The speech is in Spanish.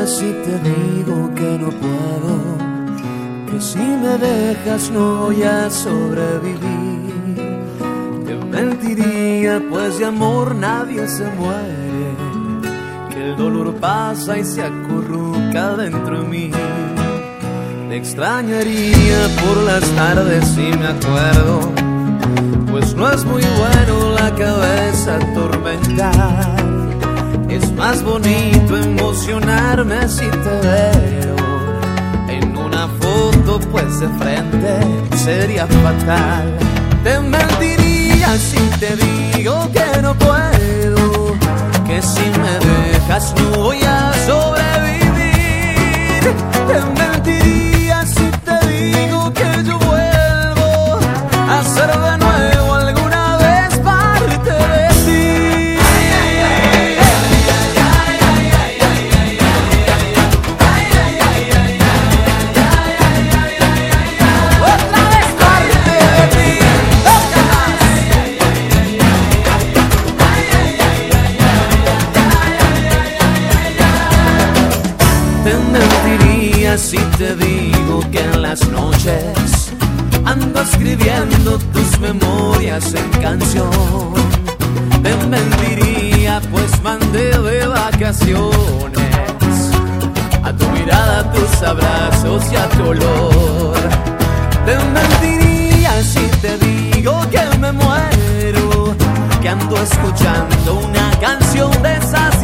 si te digo que no puedo, que si me dejas no voy a sobrevivir. Te mentiría, pues de amor nadie se muere, que el dolor pasa y se acurruca dentro de mí. Te extrañaría por las tardes si me acuerdo, pues no es muy bueno la cabeza atormentar. Es más bonito emocionarme si te veo en una foto, pues de frente sería fatal. Te mentiría si te digo que no puedo, que si me dejas no voy a sobrevivir. Te mentiría si te digo que yo vuelvo a ser de nuevo alguna vez parte de ti. Si te digo que en las noches ando escribiendo tus memorias en canción. Te mentiría, pues mandé de vacaciones a tu mirada, a tus abrazos y a tu olor. Te mentiría si te digo que me muero, que ando escuchando una canción de esas